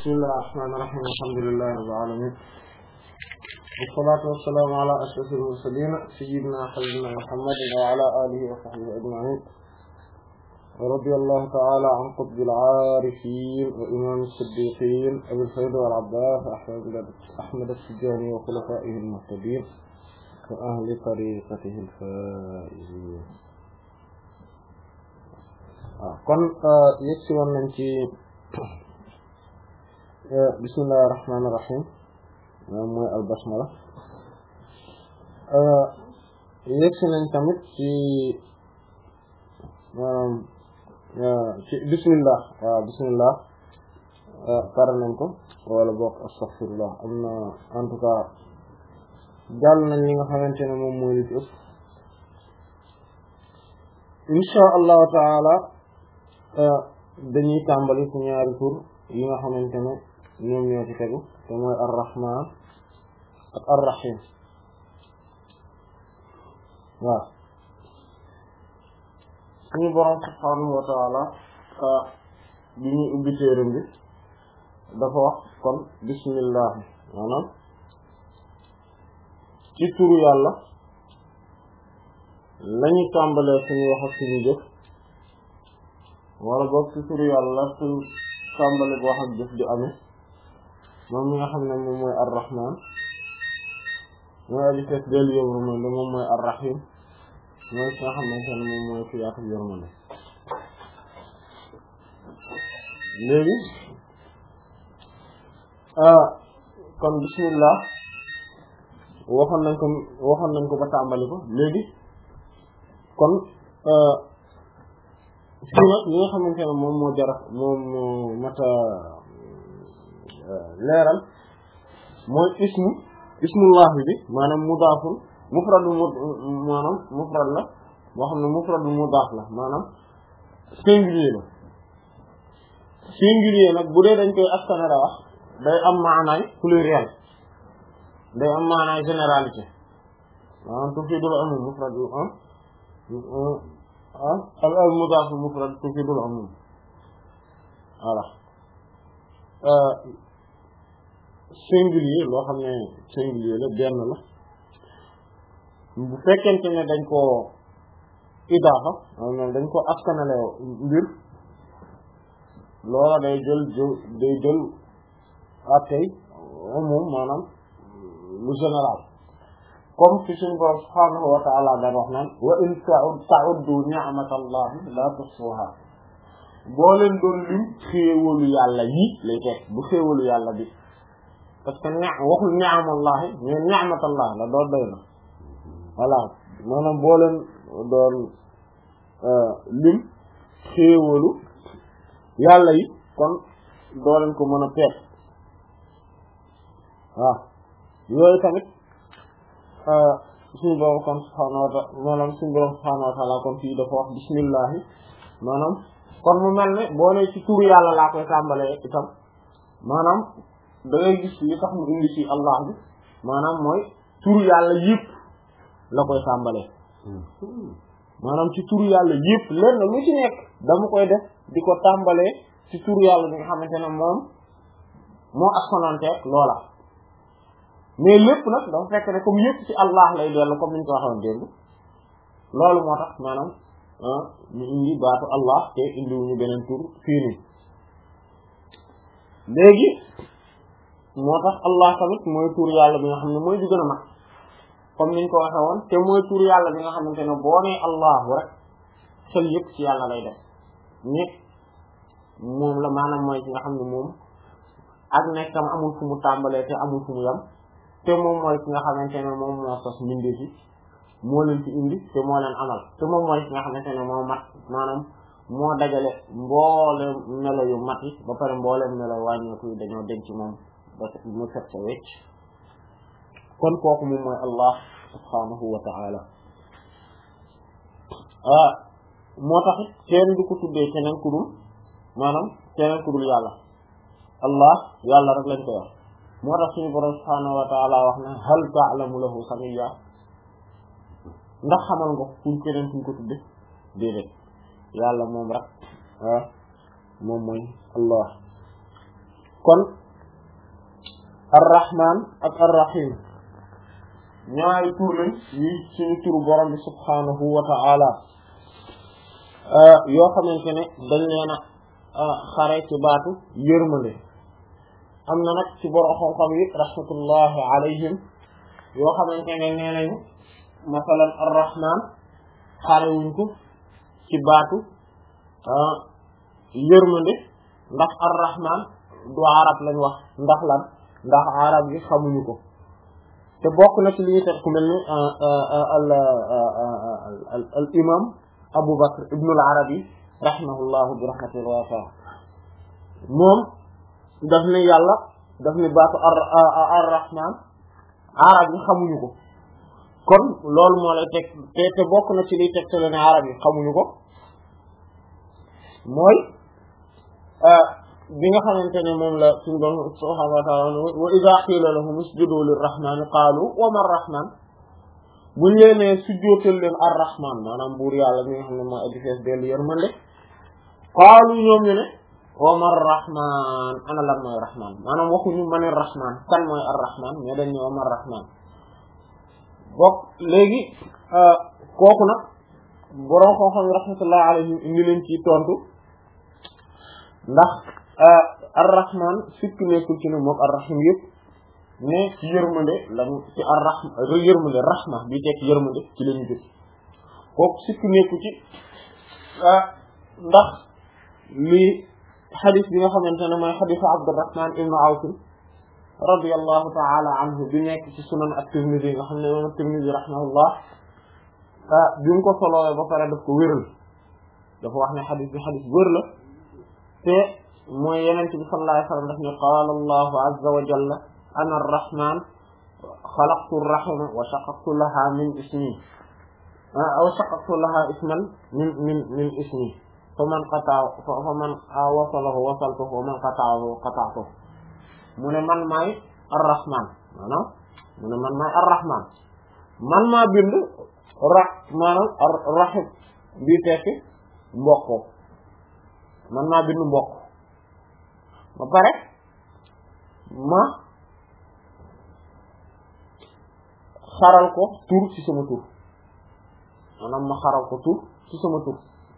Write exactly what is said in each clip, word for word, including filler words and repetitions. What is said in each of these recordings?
bismillahir rahmanir rahim alhamdulillahi rabbil alamin wassalatu wassalamu ala ashrafil mursalin sayyidina habibina muhammadin wa ala alihi wa sahbihi ajma'in wa radiyallahu ta'ala an qutbil arifin wa imam as-siddiqin abil fayd wal abbas ahmad as-sijani wa khulafa'ihi al-muhtadin wa ahli tariqatihi al-faizin. kon yegsi woon nañ ci bismillahir rahmanir rahim mooy al basmala yegsi nañ tamit ci maanaam ci bismillah waaw bismillah pare nañ ko wala bokk astaghfirullah am na en tout cas jàll nañ li nga xamante ne moom mooy li ci ëpp insha allahu taala dañuy tàmbali ci ñaari tur yi nga xamante ne ñoom ñoo ci tegu te mooy ar-rahman ak ar-rahim waaw suñu borom subhanahu wa ta'ala bi ñuy ubbi téeram bi dafa wax kon bismillah maanaam ci turu yàlla lañuy tàmbalee suñu wax ak suñu jëf wala boog ci turu yàlla suñu tàmbale boo xam jëf di amee moom mi nga xam ne moom mooy ar-rahman mooy aji fees del yërmande moom mooy ar-rahim mooy ki nga xamante ne moom mooy ku yaatu yërmande. léegi kon bismillah waxoon nañ ko waxoon nañ ko ba tàmbali ko léegi kon fii nag li nga xamante ne moom moo jara moom moo mata leeral mooy ismu ismullahi bi maanaam mudaaful mufrad mu maanaam mufrad la boo xam ne mufrad mudaaf la maanaam singulier la singulier nag bu dee dañ koy askanara wax day am maanaay pluriel day am maanaay généralité maanaam tufidul umum mufrad ah al al mudaaf mufrad tufidul umum voilà singulier loo xam ne singulier la benn la bu fekkente ne dañ ko idaafa maanaam dañ ko askanale mbir loola day jël day jël attey umum maanaam lu général comme fi suñu borom subhaanahu wa ta'ala daan wax naan wa in ta'uddu ni'matallahi la tuhsuha boo leen doon lim xéewalu yàlla yi lay teg bu xéewalu yàlla bi parce que ne waxul ni'matallahi mais ni'matallahi la doon doy na voilà maanaam boo leen doon lim xéewalu yàlla yi kon doo leen ko mën a peet waaw yooyu tamit suñu borom kon subhaanahu wa ta'ala maanaam suñu borom subhaanahu wa ta'ala kon fii dafa wax bismillahi maanaam kon mu mel ne boo ne ci turu yàlla laa koy tàmbalee itam maanaam da ngay gis li tax mu indi ci allah bi maanaam mooy turu yàlla yëpp la koy tàmbalee maanaam ci turu yàlla yëpp lenn lu ci nekk dama koy def di ko tàmbalee ci turu yàlla bi nga xamante ne moom moo askanante loola mais lépp nag dafa fekk ne comme yëpp ci allah lay dellu comme niñ ko waxoon démb loolu moo tax maanaam ñu indi baatu allah te indiwuñu beneen tur fii nii léegi moo tax allah tamit mooy tur yàlla bi nga xam ne mooy di gën a mag comme niñ ko waxee woon te mooy tur yàlla bi nga xamante ne boo nee allahu rek xel yëpp ci yàlla lay def ñëpp moom la maanaam mooy ci nga xam ne moom ak nekkam amul fu mu tàmbalee te amul fu mu yam te moom mooy ki nga xamante ne moom moo sos mbindeef yi moo leen ci indi te moo leen amal te moom mooy ki nga xamante ne moo mat maanaam moo dajale mboolem melo yu mat yi ba pare mboolem melo wàññeeku yi dañoo denc moom ba mu set sa wecc kon kooku moom mooy allah subhanahu wa ta'ala ah moo tax kenn du ko tuddee keneen ku dul maanaam keneen ku dul yàlla allah yàlla rek lañ koy wax moo tax suñu borom subhanahu wa ta'ala wax na hal ta'lamu lahu samiyya ndax xamal nga kuñ keneen kuñ ko tudde déedéet yàlla moom rek ah moom mooy allah kon ar-rahman ak ar-rahim ñaari tur lañ yi suñu turu borom bi subhanahu wa ta'ala yoo xamante ne dañ leen a xare ci baatu yërmande am na nag ci borom xam-xam yi rahmatullahi alayhim yoo xamante ne nee nañu masalan ar-rahman xare wuñ ko ci baatu yërmande ndax ar-rahman du arab lañ wax ndax lan ndax arab yi xamuñu ko te bokk na ci li ñu teg ku mel ni al al imam Abu Bakr ibn al Arabi rahimahullahu bi rahmatil wasi'a moom daf ne yàlla daf ne baatu ar rahman arab yi xamuñu ko kon loolu moo lay teg te te bokk na ci liy teg te ne arab yi xamuñu ko mooy bi nga xamante ne moom la suñu doon subhaanahu wa ta'aala wa idhaa qiila lahum isjudu lir-rahmaani qaalu wa ma ar-rahmaan buñ leen nee sujjóotal leen ar-rahmaan maanaam buur yàlla mi nga xam ne mooy aji fees dellu yërmande qaalu ñoom ñu ne wa ma ar-rahmaan ana lan mooy rahmaan maanaam waxuñu man ar-rahmaan kan mooy ar-rahmaan mais dañ ne wa ma ar-rahmaan bokk léegi kooku nag borom xam-xam yi rahmatullahi alayhim indi leen ci tontu ndax ar-rahman sikk nekkul ci ne moom ar-rahim yëpp mais ci yërmande lañu ci ar-rahma yërmande rahma bi tekk yërmande ci lañu jël kooku sikk nekku ci ndax li xadis bi nga xamante ne mooy xadisu Abdurrahman ibn Awf radiyallahu ta'ala anhu bi nekk ci sunan at-Tirmidhi nga xam ne moom at-Tirmidhi rahimahullah bi mu ko solowee ba pare daf ko wéral dafa wax ne xadis bi xadis wér la te mooy yenente bi sallallahu alayhi wa sallam daf ne qaala allahu azza wa jalla ana arrahman xalaqtu arrahima wa shaqaqtu laha min ismi wa shaqaqtu laha isman min min min ismi fa man qataa fa man wasalahu wasaltuhu wa man qataahu qataatuhu mu ne man maay arrahman maanaam mu ne man maay arrahman man maa bind ra maanaam rahim bi tekki mbokkoo man maa bind mbokk ba pare ma xaral ko tur ci sama tur maanaam ma xaral ko tur ci sama tur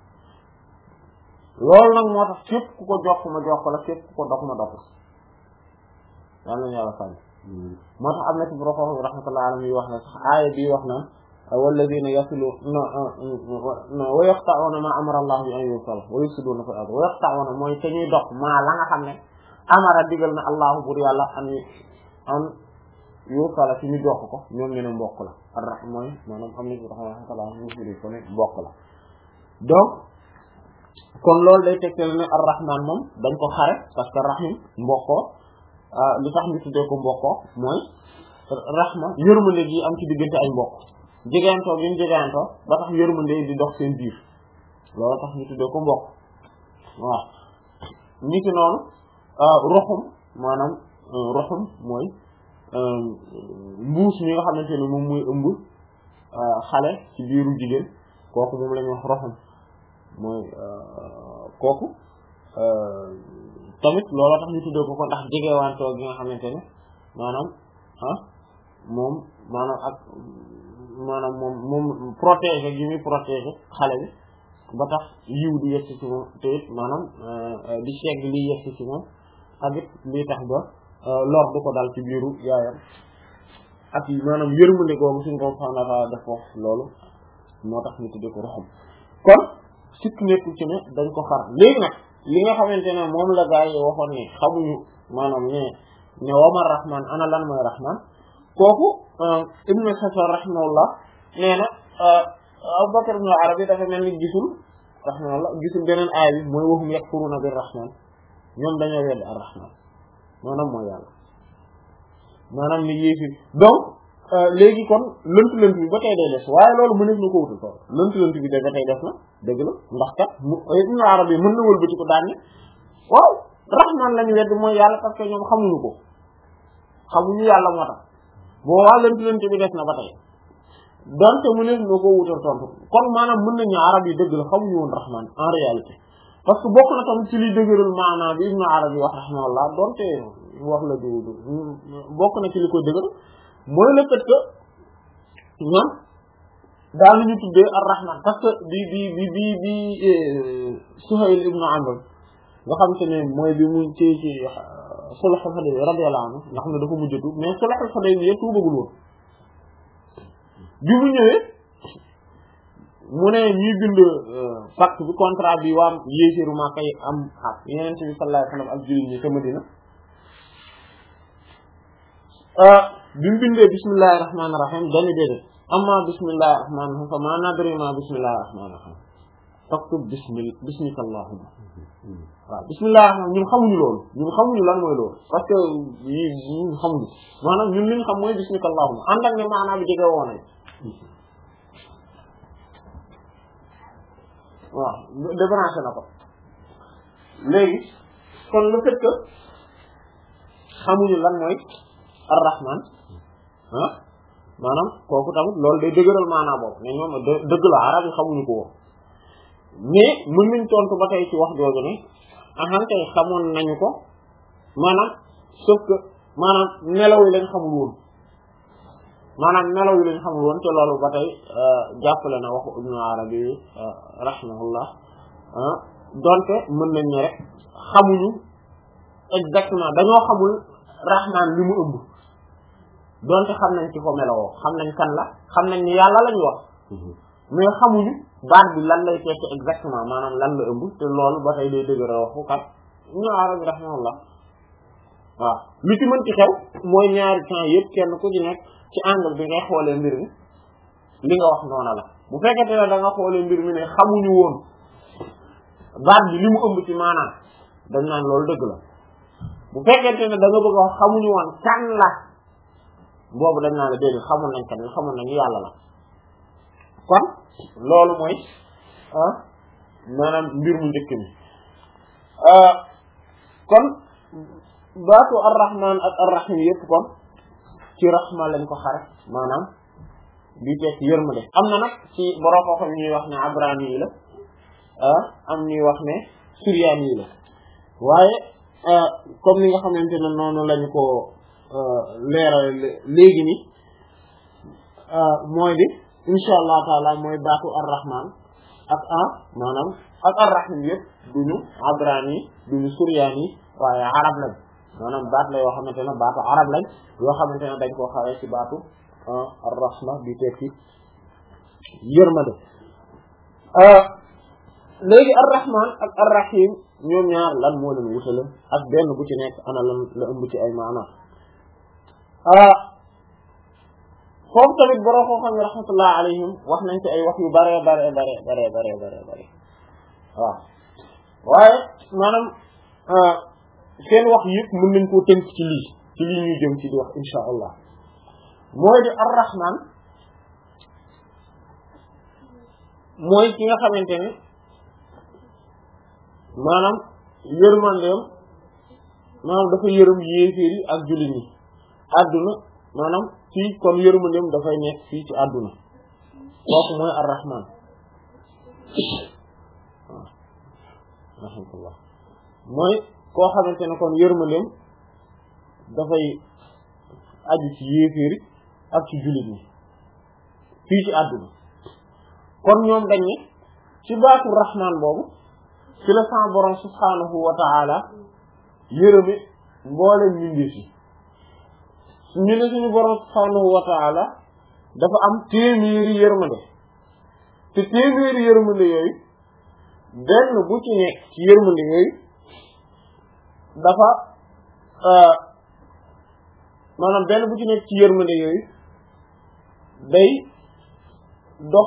loolu nag moo tax képp ku ko jokk ma jokk la képp ku ko dog ma dog la yal nañu yàlla sànni moo tax am na ci borom xam-xam rahmatullahi alayhi wax na sax aaya bii wax na walladina yasiluna wa yaqta'una ma amara Allah bi an yusal wa yufsiduna fil ard wa yaqta'una mooy te ñuy dox maa la nga xam ne amara digal na Allah bur yàlla an an yusala ci ñu dox ko ñoom ñu ne mbokk la ar mooy maanaam am na ci rahmatullah ñu firi ko ne mbokk la donc kon loolu day tegtal ne ar-rahman moom dañ ko xare parce que rahim mbokkoo li tax ñu tuddee ko mbokkoo mooy rahma yërmande gi am ci diggante ay mbokk jegantoo bi ñu jegantoo ba tax yërmande di dox seen biir loolu tax ñu tuddee ko mbokk waaw ñi ci noonu roxum maanaam roxum mooy mbuus mi nga xamante ne moom mooy ëmb xale ci biiru jigéen kooku moom la ñuy wax roxum mooy kooku tamit loolu tax ñu tuddee ko ko ndax jegewantoo gi nga xamante ne maanaam ah moom maanaam ak maanaam moom moom protéger gi muy protéger xale bi ba tax yiw di yegg ci moom te it maanaam di segg liy yegg ci moom ak it lii tax ba lor du ko dal ci biiru yaayam ak maanaam yërmande googu suñu ko subhaanahu wa ta'aala def foofu loolu moo tax ñu tuddee ko roxam kon sikk nekku ci ne dañ ko xar léegi nag li nga xamante ne moom la gaa yi waxoon ne xamuñu maanaam ne ne wama rahman ana lan mooy rahman kooku ibnu Safar rahimahullah nee na Abu Bakr ibn Arabi dafa mel ni gisul rahimahullah gisul beneen aay bi mooy waxum yakfuruna bir rahman ñoom dañoo weddi ar rahman maanaam mooy yàlla maanaam ni yéefi donc léegi kon lënt lënt bi ba tey day des waaye loolu mënees na ko wutal tool lënt lënt bi da ba tey des na dëgg la ndax kat mu ibn Arabi mën na wëlbati ko daan ne waaw rahman lañu weddi mooy yàlla parce que ñoom xamuñu ko xamuñu yàlla moo tax boo waa lënt lënt bi des na ba tey donte mënees na ko wutal tontu kon maanaam mën nañu arab yi dëgg la xamuñu woon rahman en réalité parce que bokk na tamit ci liy dëgëral maanaam bi Ibn Arabi wax rahimahullah doonte wax la du bokk na ci li koy dëgëral mooy le fait que ñoom daal lu ñu tuddee ar-Rahman parce que bi bi bi bi bi Suhayl ibn Amr nga xam te ne mooy bi mu ci ci Sulh al-Hudaybiya radiyallahu anhu nga xam ne dafa mujj tuub mais Sulh al-Hudaybiya tuubagul woon bi mu ñëwee mu ne ñuy bind pacte bi contrat bi waa yéeséeru Makka yi am ak Yonent bi sallallahu alayhi wa sallam ak jullit ñi ca Madina bi mu bindee bismillahir rahmanir rahim dañu déedéet amma bismillahir rahmanir rahim fa ma nadri ma bismillahir rahmanir rahim faktub bismi bismika allahumma waaw bismillahir rahman ñun xamuñu loolu ñun xamuñu lan mooy loolu parce que yi ñun xamuñu maanaam ñun li ñu xam mooy bismika allahumma ànd ak ne maanaam bi jege woon nañ waaw débranché na ko léegi kon le fait que xamuñu lan mooy ar-rahman ah maanaam kooku tamit loolu day dëgëral maanaam boobu ne ñoom dëgg la arab yi xamuñu ko woon mais mën nañ tontu ba tey ci wax jooju ne ahan tey xamoon nañu ko maanaam sauf que maanaam nelaw yi lañ xamul woon maanaam nelaw yi lañ xamul woon te loolu ba tey jàppale na waxu Ibn Arabi rahimahullah donte mën nañ ne rek xamuñu exactement dañoo xamul rahman li mu ëmb donte xam nañ ci ko melawoo xam nañ kan la xam nañ ni yàlla lañu wax mais xamuñu baat bi lan lay tekki exactement maanaam lan la ëmb te loolu ba tey day dëgëra waxu kat Ibn Arabi rahimahullah waaw li ci mën ci xew mooy ñaari temps yëpp kenn ku ci nekk ci angle bi ngay xoolee mbir mi li nga wax noona la bu fekkente ne da nga xoolee mbir mi ne xamuñu woon baat bi li mu ëmb ci maanaam dañ naan loolu dëgg la bu fekkente ne da nga bëgg a wax xamuñu woon kan la boobu dañ naan la déedéet xamoon nañ kan la xamoon nañu yàlla la kon loolu mooy ah maanaam mbir mu njëkk mi kon baatu ar-Rahman ak ar-Rahim yëpp kon ci rahma lañ ko xare maanaam bi tekk yërmande am na nag ci borom xam ñuy wax ne abrani yi la ah am ñuy wax ne suryaani yi la waaye comme ni nga xamante ne noonu lañu ko leeral léegi ni mooy di insha allah taala mooy baatu ar-Rahman ak ah maanaam ak ar-Rahim yëpp duñu abrani duñu suryaani waaye arab lañ maanaam baat la yoo xamante ne baatu arab lañ yoo xamante ne dañ koo xawee ci baatu ar-rahma bi tekki yërmande léegi ar-rahman ak ar-rahim ñoom ñaar lan moo leen wutale ak benn bu ci nekk ana lan la ëmb ci ay maanaam foofu tamit borom koo xam ne rahmatullah alayhim wax nañ ci ay wax yu bare bare bare bare bare bare bare waaw waaye maanaam seen wax yëpp mën nañ koo tënk ci lii ci lii ñuy jëm ci di wax insha allah mooy di ar-rahman mooy ki nga xamante ne maanaam yërmandeem maanaam dafa yërëm yéeféer yi ak jullit ñi àdduna maanaam fii kon yërmandeem dafay nekk fii ci àdduna kooku mooy ar-rahman waaw rahmatullah mooy koo xamante ne kon yërmandeem dafay aju ci yéeféeri ak ci jullit ñi fii ci àdduna kon ñoom dañ ne ci baatu rahman boobu ci la sa borom subhaanahu wa ta'ala yërëme mbooleem mbindeef yi ñu ne suñu borom subhaanahu wa ta'ala dafa am téeméeri yërmande te téeméeri yërmande yooyu benn bu ci nekk ci yërmande yooyu dafa maanaam benn bu ci nekk ci yërmande yooyu day dox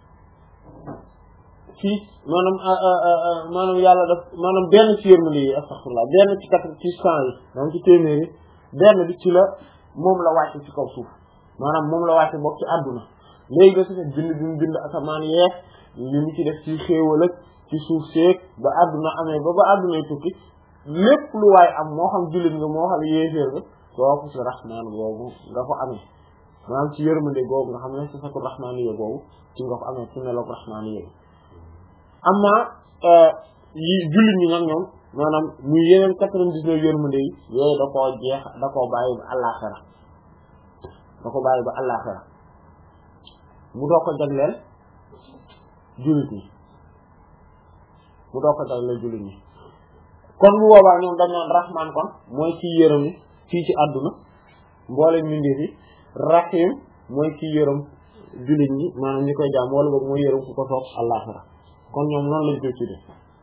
fii maanaam maanaam yàlla daf maanaam benn ci yërmande yi astaghfirullah benn ci quatre ci cent yi maanaam ci téeméeri benn bi ci la moom la wàcce ci kaw suuf maanaam moom la wàcce bokk ci àdduna léegi da su fekk bind bi mu bind asamaan yeeg li mu ci def ci xéewal ak ci suuf seeg ba àdduna amee ba ba àddunay tukki lépp lu waay am moo xam jullit nga moo xam yéeféer nga kooku ci rahmaan googu nga ko amee maanaam ci yërmande googu nga xam ne ci fekk rahmaan yee googu ci nga ko amee ci meloog rahmaan yee amma yi jullit ñi nag ñoom maanaam muy yeneen quatre-vingt-dix-neuf yërmande yi yooyu da koo jeex da koo bàyyi ba àllaaxira da ko bàyyi ba àllaaxira mu doo ko jagleel jullit ñi mu doo ko jagleel jullit ñi kon bu boobaa ñoom dañ naan rahman kon mooy ci yërëm yi fii ci àdduna mboole mbindeef yi rahim mooy ci yërëm jullit ñi maanaam ñi koy jaam wala boog mooy yërëm ku ko soob àllaaxira kon ñoom noonu lañ koy tudde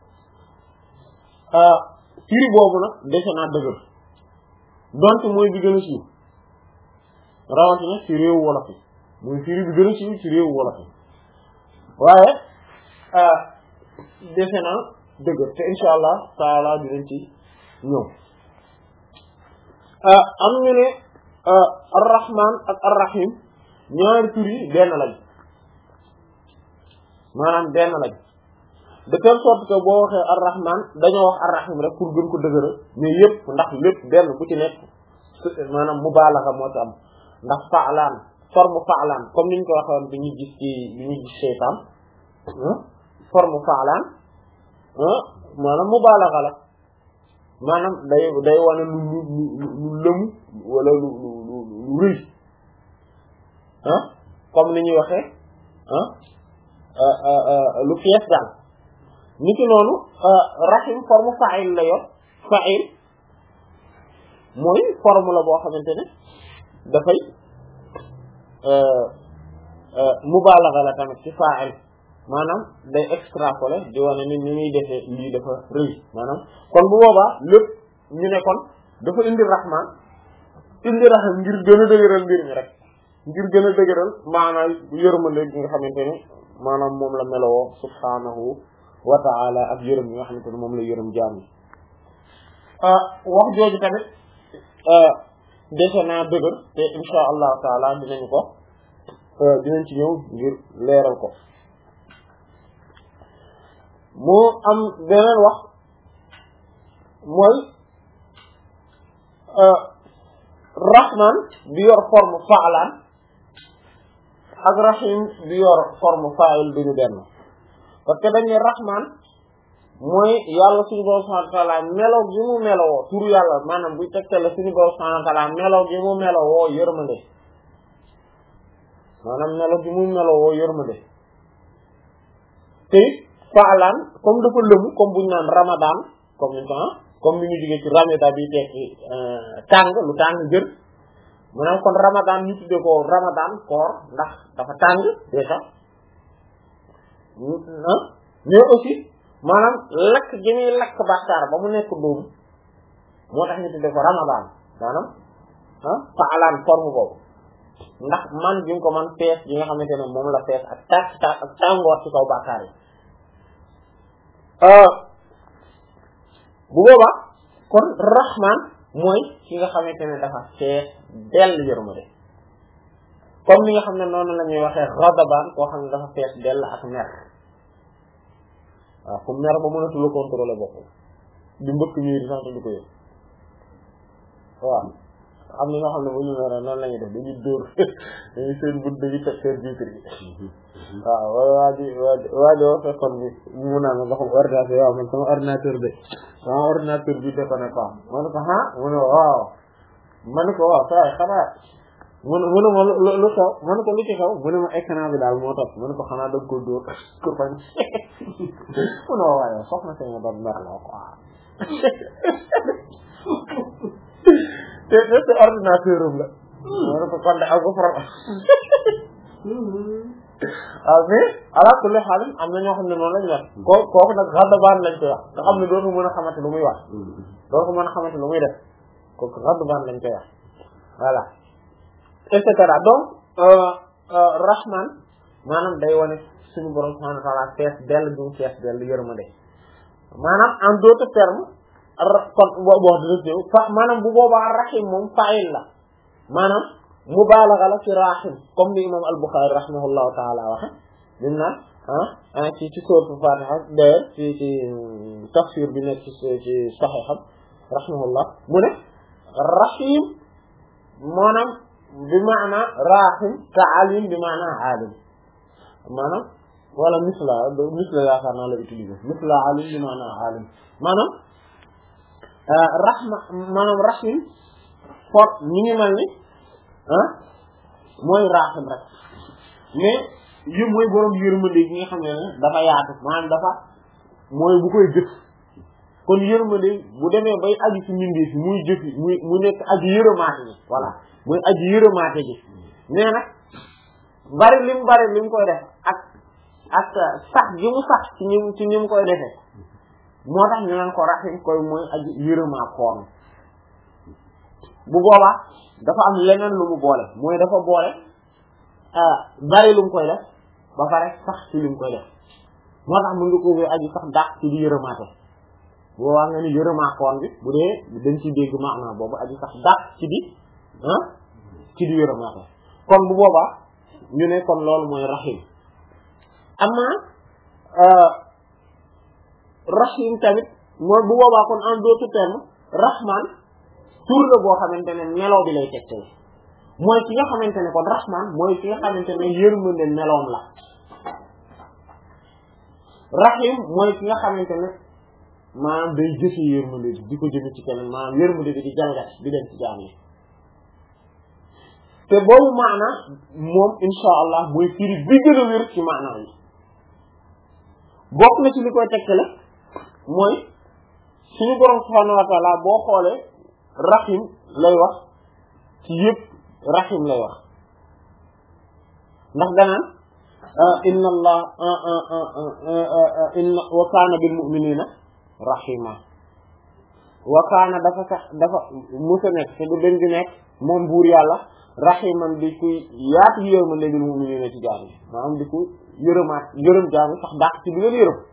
firi boobu nag dese naa dëgër donte mooy bi gën a siiw rawatina ci réewu wolof yi mooy firi bi gën a siiw ci réewu wolof yi waaye dese naa dëgër te insha allah taala dinañ ci ñëw am ñu ne ar-rahman ak ar-rahim ñaari tur yi benn lañ maanaam benn lañ de telle sorte que boo waxee ar-rahman dañoo wax ar-rahim rek pour gën ko dëgëral mais yëpp ndax lépp benn bu ci nekk maanaam mubaalaxa moo ci am ndax fa'laan forme fa'laan comme niñ ko waxoon bi ñuy gis ci bi ñuy gis seytaan forme fa'laan maanaam mubaalaxa la maanaam day day wane lu lu lu lu lëmu wala lu lu lu lu rëy ah comme ni ñuy waxee ah lu fees daal ni ki noonu rahim forme fa'il la yor fa'il mooy forme la boo xamante ne dafay mubaalaxa la tamit ci fa'il maanaam day extrapoler di wane ni ni muy defee lii dafa rëy maanaam kon bu boobaa lépp ñu ne kon dafa indi rahman indi rahim ngir gën a dëgëral mbir mi rek ngir gën a dëgëral maanaam yërmande gi nga xamante ne maanaam moom la melowoo subhanahu wa ta'ala ak yërëm yi nga xamante ne moom la yërëm jaam yi wax jooju tamit dese naa dëgër te insha allahu taala dinañu ko dinañ ci ñëw ngir leeral ko moo am beneen wax mooy rahman bi yor forme fa'lan ak rahim bi yor forme fa'il duñu benn parce que dañ ne rahman mooy yàlla suñu borom subhanahu wa ta'ala melow gi mu melowoo turu yàlla maanaam buy tegtale suñu borom subhanahu wa ta'ala melow gi mu melowoo yërmande maanaam melow gi mu melowoo yërmande te fa'lan comme dafa lëmu comme buñu naan ramadan comme ni temps comme ni ñu jógee ci ramada bi tekki tàng lu tàng jër maanaam kon ramadan ñu tuddee ko ramadan koor ndax dafa tàng déjà mais aussi maanaam lakk gi muy lakk bàkkaar ba mu nekk dóomu moo tax ñu tuddee ko ramadan maanaam ah fa'lan forme boobu ndax man bi nga ko man fees bi nga xamante ne moom la fees ak tàkk tàkk ak tàngoor ci kaw bàkkaar yi bu boobaa kon rahman mooy ki nga xamante ne dafa fees dell yërmande comme ni nga xam ne noonu la ñuy waxee ghadaban koo xam ne dafa fees dell ak mer waaw ku mer ba mënatu la contrôler bopp di mbëkk ñuy di sant di ko yëg waaw am na ñoo xam ne bu ñu mere noonu la ñuy def dañuy dóor dañuy seen bunt dañuy teg seen vitre yi waaw wala waa ji waa ji waa ji woo fekkoon bi mu naan ma doxum ordinateur waaw man sama ordinateur de sama ordinateur bi déconné pas ma ne ko ah mu ne waaw ma ne ko waaw saa xanaa mu ne mu ne ma lu xew ma ne ko lu ci xew mu ne ma écran bi daal moo tax ma ne ko xanaa da nga ko dóor ko fañ mu ne waaye soxna seen doon mer la quoi te te ordinateur am la ma ne ko kon de aw ko problème waaw mais ala kulli xaal am na ñoo xam ne noonu lañu wax ko kooku nag ghadban lañ koy wax nga xam ne dootu mën a xamante lu muy wax dootu mën a xamante lu muy def kooku ghadban lañ koy wax voilà et cetera donc rahman maanaam day wane suñu borom subhanahu wa ta'ala fees dell bi mu fees dell yërmande maanaam en d'autres termes kon boo boo dina fa maanaam bu boobaa rahim moom fa'il la maanaam mubaalaga la ci rahim comme ni imam al-Bukhari rahimahullahu ta'ala waxe lim naan ah ci ci sourate Fatiha d'ailleurs ci ci tafsir bi nekk ci ci sahiham rahimahullah mu ne rahim maanaam bi maana rahim ka alim bi maana alim maanaam wala misla misla yaakaar naa la utiliser misla alim bi maanaam alim maanaam rahma maanaam rahim for ñi ngi mel ni ah mooy rahim rek mais yi mooy borom yërmande gi nga xam ne ne dafa yaatu maanaam dafa mooy bu koy jëf kon yërmande bu demee bay aju ci mbindeef yi muy jëf muy mu nekk aju yërëmaate ji voilà muy aju yërëmaate ji mais nag bari lim bari lim koy def ak ak sax gi mu sax ci ñi ci ñi mu koy defee moo tax ñu naan ko rahim koy mooy aju yërëmaa koon bu boobaa dafa am leneen lu mu boole mooy dafa boole bari lu mu koy def ba pare sax ci li mu koy def moo tax mu ngi ko wé aju sax dàq ci di yërëmaate boobaa nga ni yërëmaa koon bi bu dee dañ ci dégg maanaam boobu aju sax dàq ci di ah ci di yërëmaate kon bu boobaa ñu ne kon loolu mooy rahim amma rahim tamit mooy bu boobaa kon en d'autres termes rahman tur la boo xamante ne meloo bi lay tegtee mooy ki nga xamante ne kon rahman mooy ki nga xamante ne yërmande meloom la rahim mooy ki nga xamante ne maanaam day jëfe yërmande bi di ko jëme ci keneen maanaam yërmande bi di jalgat di dem ci jaam yi te boobu maana moom insha allah mooy firi bi gën a wér ci maana yi bokk na ci li koy tegtale mooy suñu borom subhanahu wa ta'ala boo xoolee rahim lay wax ci yëpp rahim lay wax ndax danaan inna allah inna wa kaana bil mu'minina rahima wa kaana dafa sax dafa musa nekk te du den di nekk moom buur yàlla rahiman di kuy yaatu yërmande bil mu'minina ci jaam yi maanaam di ko yërëmaat yërëm jaam yi sax dàq ci bi leen yërëm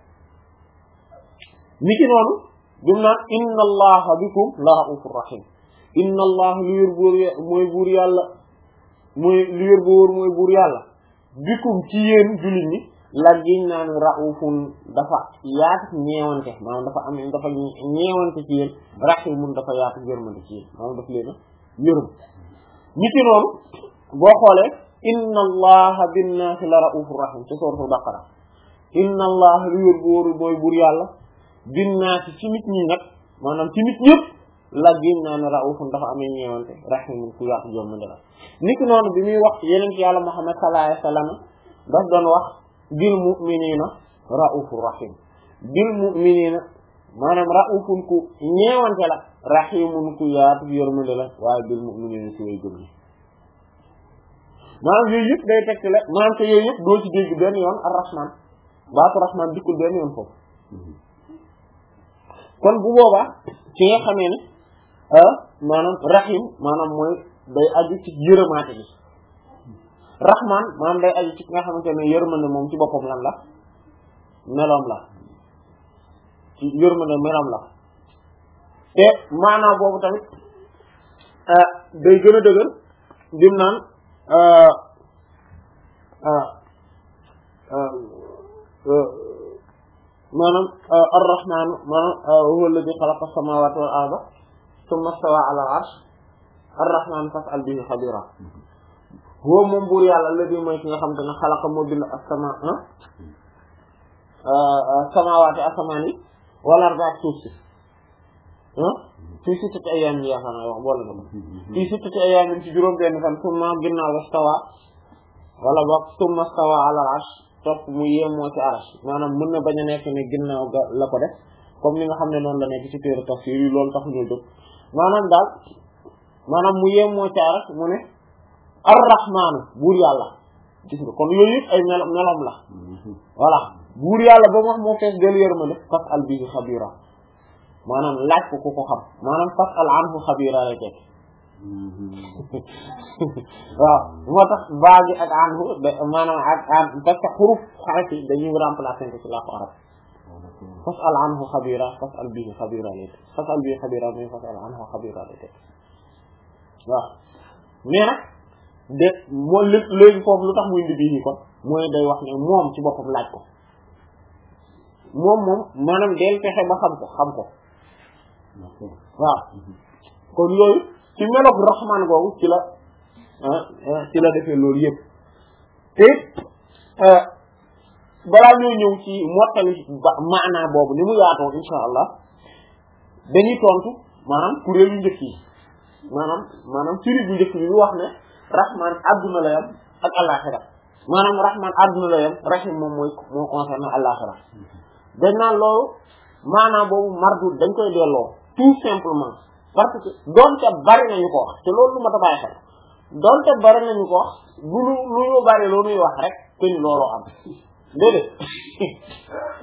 ni ki noonu dum naan inna allaha bikum la ra'ufur rahim inna allaha lu yor buur mooy buur yàlla mooy lu yor buur mooy buur yàlla bikum ci yéen jullit ñi la giñ naan ra'ufun dafa yaatu ñeewante maanaam dafa am dafa ñeewante ci yéen rahimun dafa yaatu yërmande ci yéen maanaam daf leen a yërëm ni ki noonu boo xoolee inna allaha binnaasi la ra'ufur rahim ci suratul baqara inna allaha lu yor buur mooy buur yàlla binnaasi ci nit ñi nag maanaam ci nit ñëpp la génn naa ne raufun dafa amee ñeewante rahimun ku yaatu jommande la niki noonu bi muy wax yeneen ci yàlla Muhammad sallallahu alayhi wasallam daf doon wax bil mu'minina raufur rahim bil mu'minina maanaam raufun ku ñeewante la rahimun ku yaatu yërmande la waaye bil mu'minina ci way gëm ni maanaam yooyu yëpp day tekk la maanaam te yooyu yëpp doo ci dégg benn yoon ar-rahman baatu rahman dikkul benn yoon foofu kon bu boobaa ci nga xamee ne maanaam rahim maanaam mooy day aju ci yërëmaate bi rahman maanaam day aju ci nga xamante ne yërmande moom ci boppam lan la meloom la ci yërmande meloom la te maanaam boobu tamit day gën a dëgër dim naan maanaam ar-rahman maanaam huwa alladhi khalaqa as-samawati wal arda thumma istawa ala al-arsh ar-rahman fas'al bihi khabira huwa moom buur yàlla alladhi mooy ki nga xamante ne xalaqa moo bind as-sama samawati asamaan yi wal arda ak suuf si fii sittati ayyaamin yaakaar naa wax boole na ko fii sittati ayyaamin ci juróom benn fan thumma ginnaaw istawa wala boog thumma istawa ala al-arsh topp mu yemoo ci arash maanaam mën na bañ a nekk ne ginnaaw ga la ko def comme ni nga xam ne noonu la nekk ci téere tafsir yi loolu tax ñoo jóg maanaam daal maanaam mu yemoo ci arash mu ne ar-rahmaanu buur yàlla gis nga kon yooyu yëpp ay mel melom la voilà buur yàlla ba mu wax moo fees del yërmande fas al bihi xabira maanaam laaj ko ku ko xam maanaam fas al anhu xabira lay teg waaw moo tax baa gi ak anhu maanaam ak an parce que xuruf xaraf yi dañuy remplacer ko ci làkku arab fas al anhu xabira fas al bihi xabira lay teg fas al bihi xabira muy fas al anhu xabira lay teg waaw mais nag de moo lé léegi foofu lu tax muy indi bii kon mooy day wax ne moom ci boppam laaj ko moom moom maanaam del fexe ba xam ko xam ko waaw kon yooyu ci meloog rahman googu ci la ci la defee loolu yëpp te balaa ñoo ñëw ci mottali maanaa boobu ni mu yaatoo insha allah dañuy tontu maanaam kuréel yu njëkk yi maanaam maanaam firi bu njëkk bi ñu wax ne rahman adduna la yam ak alaxira maanaam rahman adduna la yam rahim moom mooy moo concerné alaxira dañ naan loolu maanaam boobu mardud dañ koy delloo tout simplement parce que doonte bari nañu ko wax te loolu lu ma ta bàyyi xel doonte bari nañu ko wax bu lu lu ñu bari loolu ñuy wax rek te ni looloo am déedéet